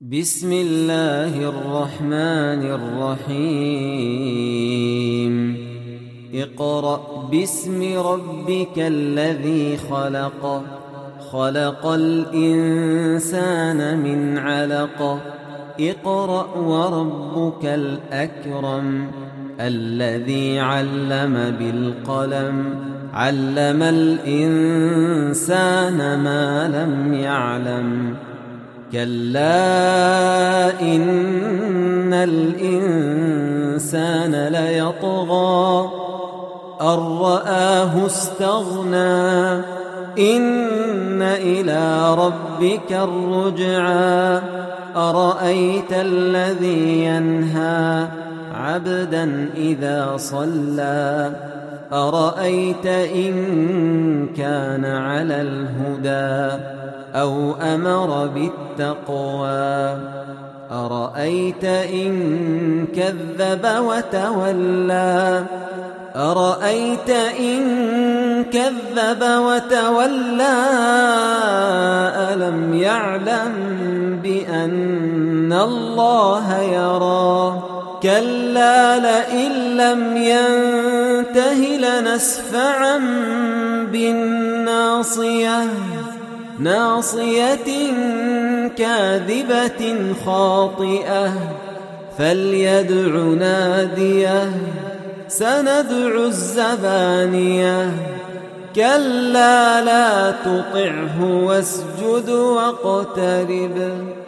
بسم الله الرحمن الرحيم اقرأ باسم ربك الذي خلق خلق الإنسان من علق اقرأ وربك الأكرم الذي علم بالقلم علم الإنسان ما لم يعلم كلا إن الإنسان ليطغى أن رآه استغنى إن إلى ربك الرجعى أرأيت الذي ينهى عبدا إذا صلى أرأيت إن كان على الهدى أو أمر بالتقوى أرأيت إن كذب وتولى أرأيت إن كذب وتولى ألم يعلم بأن الله يرى كلا لئن لم ينته لنسفعا بالناصية ناصية كاذبة خاطئة فليدع ناديه سندع الزبانية كلا لا تطعه واسجد واقترب